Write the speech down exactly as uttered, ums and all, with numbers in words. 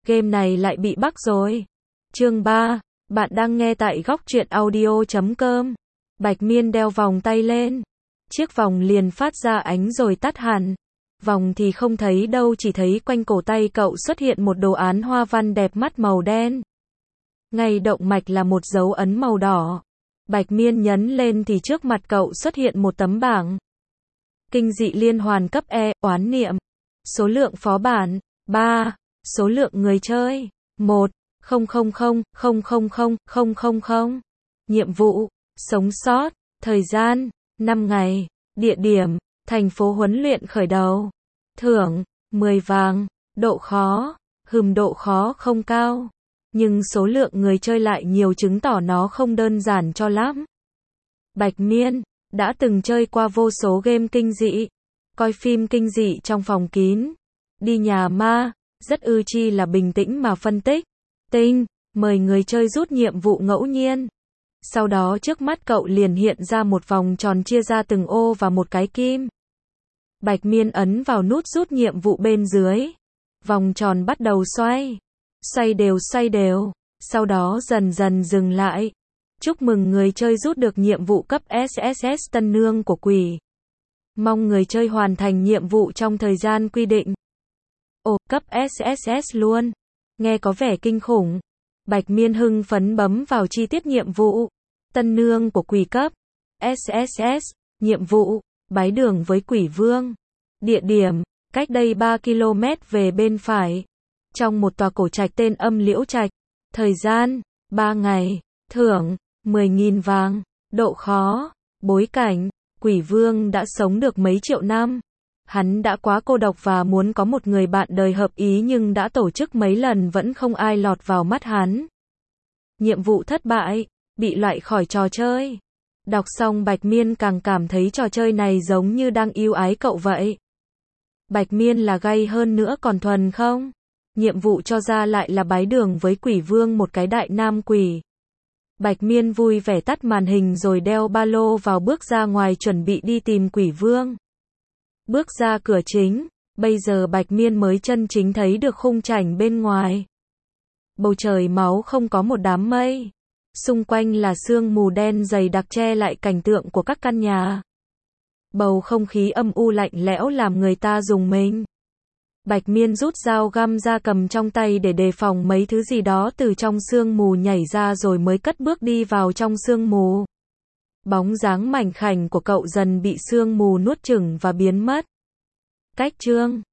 Game này lại bị bug rồi. Chương ba. Bạn đang nghe tại góc truyện audio chấm com. Bạch Miên đeo vòng tay lên. Chiếc vòng liền phát ra ánh rồi tắt hẳn. Vòng thì không thấy đâu, chỉ thấy quanh cổ tay cậu xuất hiện một đồ án hoa văn đẹp mắt màu đen. Ngay động mạch là một dấu ấn màu đỏ. Bạch Miên nhấn lên thì trước mặt cậu xuất hiện một tấm bảng. Kinh dị liên hoàn cấp E, oán niệm. Số lượng phó bản, ba. Số lượng người chơi, một. không không không, không không không, không không không. Nhiệm vụ, sống sót. Thời gian, năm ngày. Địa điểm, thành phố huấn luyện khởi đầu. Thưởng, mười vàng. Độ khó, hừm độ khó không cao. Nhưng số lượng người chơi lại nhiều, chứng tỏ nó không đơn giản cho lắm. Bạch Miên đã từng chơi qua vô số game kinh dị, coi phim kinh dị trong phòng kín, đi nhà ma, rất ư chi là bình tĩnh mà phân tích. Tinh, mời người chơi rút nhiệm vụ ngẫu nhiên. Sau đó trước mắt cậu liền hiện ra một vòng tròn chia ra từng ô và một cái kim. Bạch Miên ấn vào nút rút nhiệm vụ bên dưới. Vòng tròn bắt đầu xoay. Xoay đều xoay đều. Sau đó dần dần dừng lại. Chúc mừng người chơi rút được nhiệm vụ cấp ét ét ét Tân Nương của Quỷ. Mong người chơi hoàn thành nhiệm vụ trong thời gian quy định. Ồ, cấp ét ét ét luôn. Nghe có vẻ kinh khủng. Bạch Miên hưng phấn bấm vào chi tiết nhiệm vụ. Tân Nương của Quỷ cấp ét ét ét. Nhiệm vụ, bái đường với Quỷ Vương. Địa điểm, cách đây ba ki lô mét về bên phải. Trong một tòa cổ trạch tên Âm Liễu Trạch. Thời gian, ba ngày. Thưởng, mười nghìn vàng. Độ khó, bối cảnh, Quỷ Vương đã sống được mấy triệu năm. Hắn đã quá cô độc và muốn có một người bạn đời hợp ý, nhưng đã tổ chức mấy lần vẫn không ai lọt vào mắt hắn. Nhiệm vụ thất bại, bị loại khỏi trò chơi. Đọc xong Bạch Miên càng cảm thấy trò chơi này giống như đang yêu ái cậu vậy. Bạch Miên là gay hơn nữa còn thuần không? Nhiệm vụ cho ra lại là bái đường với Quỷ Vương, một cái đại nam quỷ. Bạch Miên vui vẻ tắt màn hình rồi đeo ba lô vào, bước ra ngoài chuẩn bị đi tìm Quỷ Vương. Bước ra cửa chính, bây giờ Bạch Miên mới chân chính thấy được khung cảnh bên ngoài. Bầu trời máu, không có một đám mây. Xung quanh là sương mù đen dày đặc che lại cảnh tượng của các căn nhà. Bầu không khí âm u lạnh lẽo làm người ta rùng mình. Bạch Miên rút dao găm ra cầm trong tay để đề phòng mấy thứ gì đó từ trong sương mù nhảy ra, rồi mới cất bước đi vào trong sương mù. Bóng dáng mảnh khảnh của cậu dần bị sương mù nuốt chửng và biến mất. Cách chương